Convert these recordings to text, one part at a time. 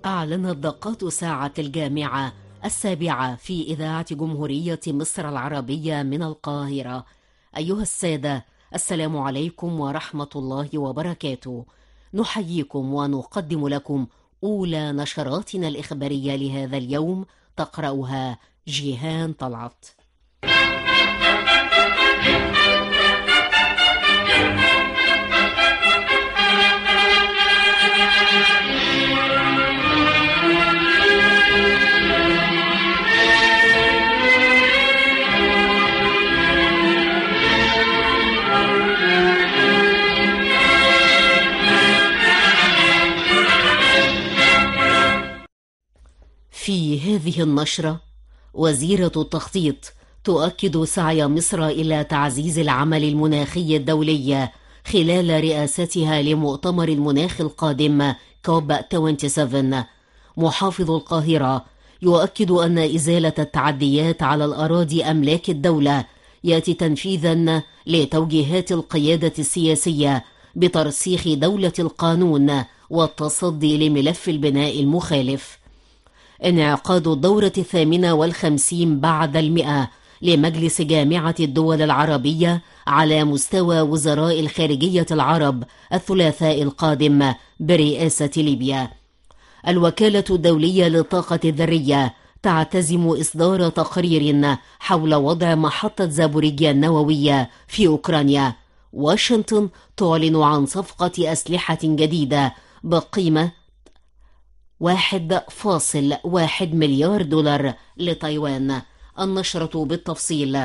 أعلنت دقات ساعة الجامعة 7 في إذاعة جمهورية مصر العربية من القاهرة. أيها السادة، السلام عليكم ورحمة الله وبركاته. نحييكم ونقدم لكم أولى نشراتنا الإخبارية لهذا اليوم، تقرأها جيهان طلعت. في هذه النشرة، وزيرة التخطيط تؤكد سعي مصر إلى تعزيز العمل المناخي الدولي خلال رئاستها لمؤتمر المناخ القادم كوب 27. محافظ القاهرة يؤكد أن إزالة التعديات على الأراضي أملاك الدولة يأتي تنفيذا لتوجيهات القيادة السياسية بترسيخ دولة القانون والتصدي لملف البناء المخالف. انعقاد الدورة 58 بعد 100 لمجلس جامعة الدول العربية على مستوى وزراء الخارجية العرب الثلاثاء القادم برئاسة ليبيا. الوكالة الدولية للطاقة الذرية تعتزم إصدار تقرير حول وضع محطة زابوريجيا النووية في أوكرانيا. واشنطن تعلن عن صفقة أسلحة جديدة بقيمة 1.1 مليار دولار لتايوان. النشرة بالتفصيل.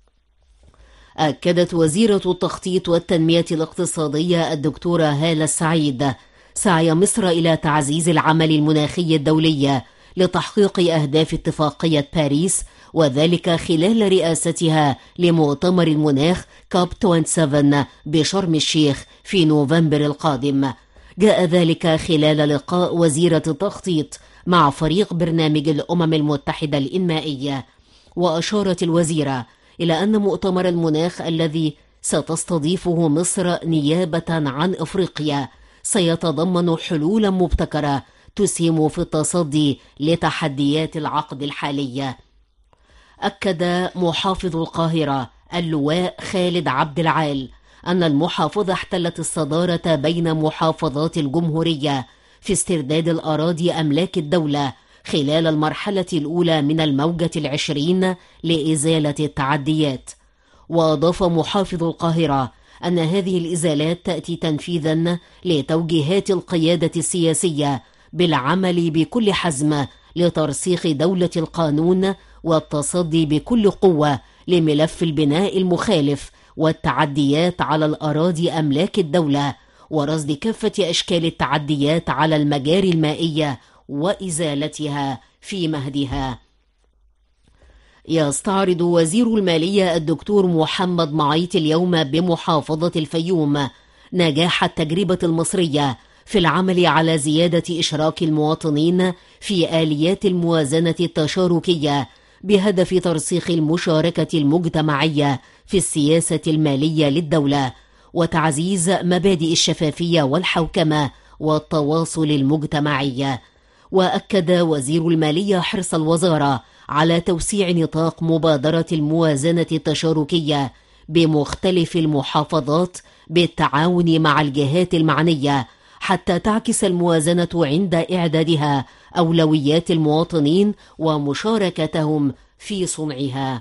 أكدت وزيرة التخطيط والتنمية الاقتصادية الدكتورة هالة السعيد سعي مصر إلى تعزيز العمل المناخي الدولي لتحقيق أهداف اتفاقية باريس، وذلك خلال رئاستها لمؤتمر المناخ كوب 27 بشرم الشيخ في نوفمبر القادم. جاء ذلك خلال لقاء وزيرة التخطيط مع فريق برنامج الأمم المتحدة الإنمائية. وأشارت الوزيرة إلى أن مؤتمر المناخ الذي ستستضيفه مصر نيابة عن أفريقيا سيتضمن حلولا مبتكرة تسهم في التصدي لتحديات العقد الحالية. أكد محافظ القاهرة اللواء خالد عبد العال أن المحافظة احتلت الصدارة بين محافظات الجمهورية في استرداد الأراضي أملاك الدولة خلال المرحلة الأولى من الموجة 20 لإزالة التعديات. وأضاف محافظ القاهرة أن هذه الإزالات تأتي تنفيذا لتوجيهات القيادة السياسية بالعمل بكل حزم لترسيخ دولة القانون والتصدي بكل قوة لملف البناء المخالف والتعديات على الأراضي أملاك الدولة، ورصد كافة أشكال التعديات على المجاري المائية وإزالتها في مهدها. يستعرض وزير المالية الدكتور محمد معيط اليوم بمحافظة الفيوم نجاح التجربة المصرية في العمل على زيادة إشراك المواطنين في آليات الموازنة التشاركية بهدف ترسيخ المشاركة المجتمعية في السياسة المالية للدولة وتعزيز مبادئ الشفافية والحوكمة والتواصل المجتمعي. وأكد وزير المالية حرص الوزارة على توسيع نطاق مبادرة الموازنة التشاركية بمختلف المحافظات بالتعاون مع الجهات المعنية حتى تعكس الموازنة عند إعدادها أولويات المواطنين ومشاركتهم في صنعها.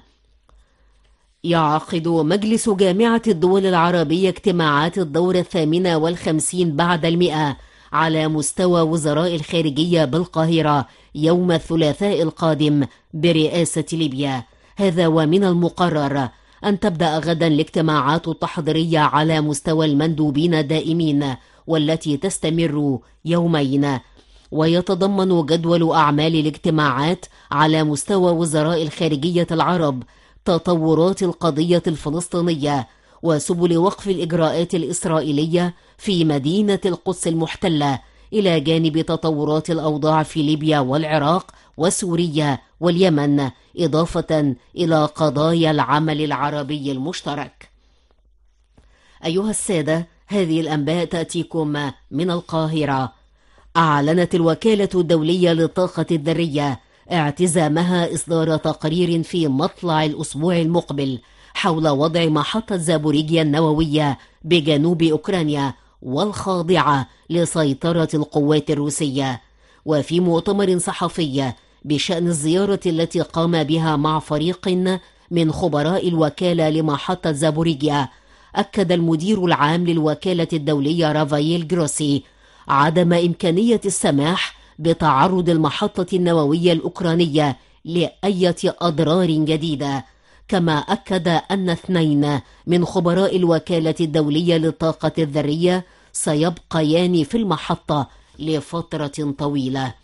يعقد مجلس جامعة الدول العربية اجتماعات الدورة 58 بعد 100 على مستوى وزراء الخارجية بالقاهرة يوم الثلاثاء القادم برئاسة ليبيا. هذا ومن المقرر أن تبدأ غدا الاجتماعات التحضيرية على مستوى المندوبين الدائمين والتي تستمر يومين. ويتضمن جدول أعمال الاجتماعات على مستوى وزراء الخارجية العرب تطورات القضية الفلسطينية وسبل وقف الإجراءات الإسرائيلية في مدينة القدس المحتلة، إلى جانب تطورات الأوضاع في ليبيا والعراق وسوريا واليمن، إضافة إلى قضايا العمل العربي المشترك. أيها السادة، هذه الأنباء تأتيكم من القاهرة. أعلنت الوكالة الدولية للطاقة الذرية اعتزامها إصدار تقرير في مطلع الأسبوع المقبل حول وضع محطة زابوريجيا النووية بجنوب أوكرانيا والخاضعة لسيطرة القوات الروسية. وفي مؤتمر صحفي بشأن الزيارة التي قام بها مع فريق من خبراء الوكالة لمحطة زابوريجيا، أكد المدير العام للوكالة الدولية رافائيل جروسي عدم إمكانية السماح بتعرض المحطة النووية الأوكرانية لأي أضرار جديدة. كما أكد أن 2 من خبراء الوكالة الدولية للطاقة الذرية سيبقيان في المحطة لفترة طويلة.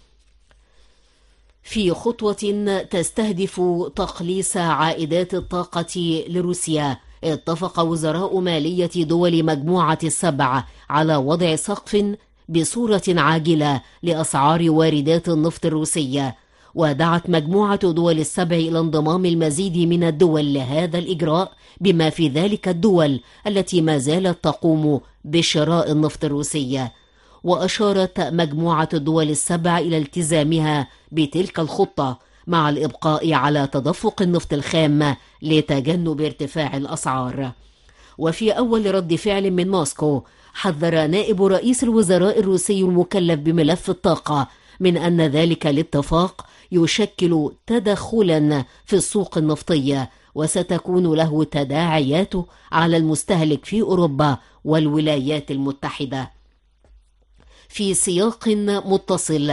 في خطوة تستهدف تقليص عائدات الطاقة لروسيا، اتفق وزراء مالية دول مجموعة ال7 على وضع سقف بصورة عاجلة لأسعار واردات النفط الروسية، ودعت مجموعة دول ال7 إلى انضمام المزيد من الدول لهذا الإجراء، بما في ذلك الدول التي ما زالت تقوم بشراء النفط الروسي. وأشارت مجموعة الدول ال7 إلى التزامها بتلك الخطة مع الإبقاء على تدفق النفط الخام لتجنب ارتفاع الأسعار. وفي أول رد فعل من موسكو، حذر نائب رئيس الوزراء الروسي المكلف بملف الطاقة من أن ذلك الاتفاق يشكل تدخلا في السوق النفطية، وستكون له تداعيات على المستهلك في أوروبا والولايات المتحدة. في سياق متصل،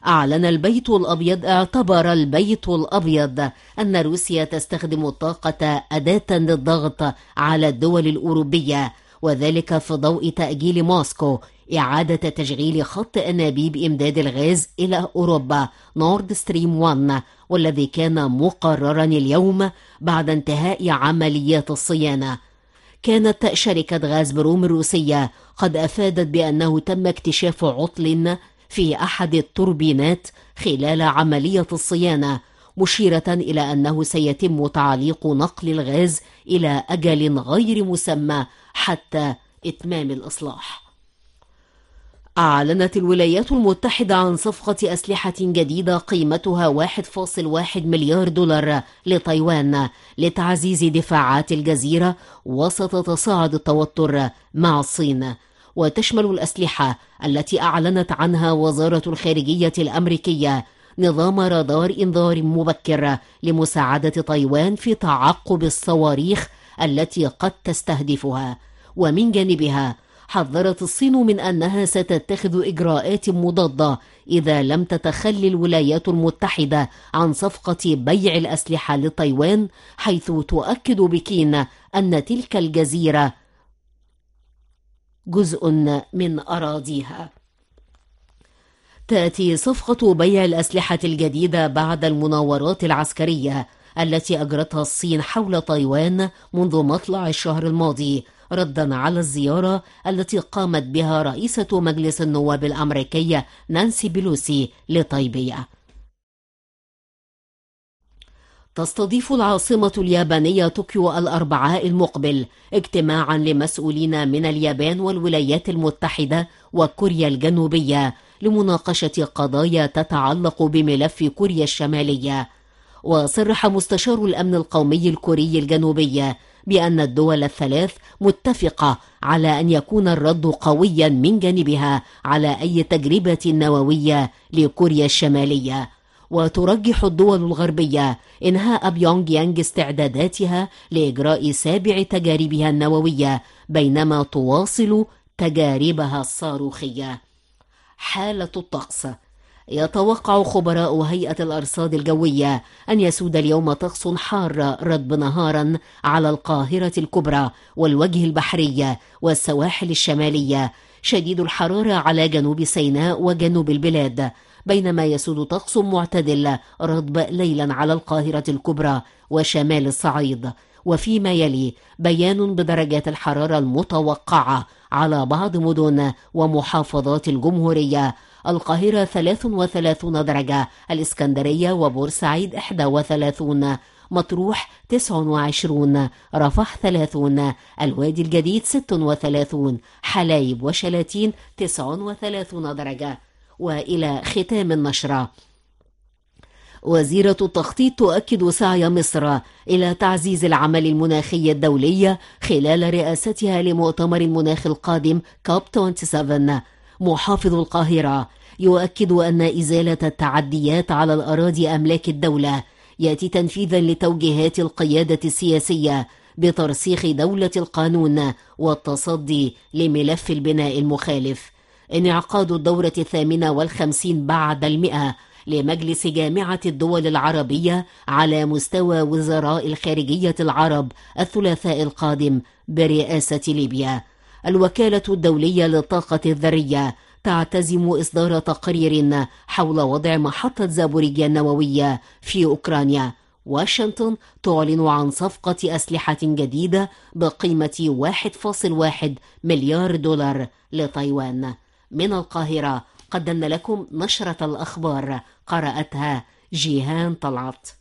اعتبر البيت الأبيض أن روسيا تستخدم الطاقة أداة للضغط على الدول الأوروبية، وذلك في ضوء تأجيل موسكو إعادة تشغيل خط أنابيب إمداد الغاز إلى أوروبا نورد ستريم 1، والذي كان مقررا اليوم بعد انتهاء عمليات الصيانة. كانت شركة غاز بروم الروسية قد أفادت بأنه تم اكتشاف عطل في أحد التوربينات خلال عملية الصيانة، مشيرة إلى أنه سيتم تعليق نقل الغاز إلى أجل غير مسمى حتى إتمام الإصلاح. أعلنت الولايات المتحدة عن صفقة أسلحة جديدة قيمتها 1.1 مليار دولار لتايوان لتعزيز دفاعات الجزيرة وسط تصاعد التوتر مع الصين. وتشمل الأسلحة التي أعلنت عنها وزارة الخارجية الأمريكية نظام رادار إنذار مبكر لمساعدة تايوان في تعقب الصواريخ التي قد تستهدفها. ومن جانبها، حذرت الصين من أنها ستتخذ إجراءات مضادة إذا لم تتخلى الولايات المتحدة عن صفقة بيع الأسلحة لتايوان، حيث تؤكد بكين أن تلك الجزيرة جزء من أراضيها. تأتي صفقة بيع الأسلحة الجديدة بعد المناورات العسكرية التي أجرتها الصين حول تايوان منذ مطلع الشهر الماضي، ردا على الزيارة التي قامت بها رئيسة مجلس النواب الأمريكي نانسي بيلوسي لطيبية. تستضيف العاصمة اليابانية طوكيو الأربعاء المقبل اجتماعا لمسؤولين من اليابان والولايات المتحدة وكوريا الجنوبية لمناقشة قضايا تتعلق بملف كوريا الشمالية. وصرح مستشار الأمن القومي الكوري الجنوبي بأن الدول الثلاث متفقة على أن يكون الرد قويا من جانبها على أي تجربة نووية لكوريا الشمالية. وترجح الدول الغربية إنهاء بيونغ يانغ استعداداتها لإجراء 7 تجاربها النووية بينما تواصل تجاربها الصاروخية. حالة الطقس: يتوقع خبراء هيئة الأرصاد الجوية أن يسود اليوم طقس حار رطب نهارا على القاهرة الكبرى والوجه البحري والسواحل الشمالية، شديد الحرارة على جنوب سيناء وجنوب البلاد، بينما يسود طقس معتدل رطب ليلا على القاهرة الكبرى وشمال الصعيد. وفيما يلي بيان بدرجات الحرارة المتوقعة على بعض مدن ومحافظات الجمهورية: القاهرة 33 درجة، الإسكندرية وبورسعيد 31، مطروح 29، رفح 30، الوادي الجديد 36، حلايب وشلاتين 39 درجة، وإلى ختام النشرة. وزيرة التخطيط تؤكد سعي مصر إلى تعزيز العمل المناخي الدولي خلال رئاستها لمؤتمر المناخ القادم كوب 27. محافظ القاهرة يؤكد أن إزالة التعديات على الأراضي أملاك الدولة يأتي تنفيذا لتوجيهات القيادة السياسية بترسيخ دولة القانون والتصدي لملف البناء المخالف. انعقاد الدورة 58 بعد 100 لمجلس جامعة الدول العربية على مستوى وزراء الخارجية العرب الثلاثاء القادم برئاسة ليبيا. الوكالة الدولية للطاقة الذرية تعتزم إصدار تقرير حول وضع محطة زابوريجيا النووية في أوكرانيا. واشنطن تعلن عن صفقة أسلحة جديدة بقيمة 1.1 مليار دولار لتايوان. من القاهرة قدمنا لكم نشرة الأخبار، قرأتها جيهان طلعت.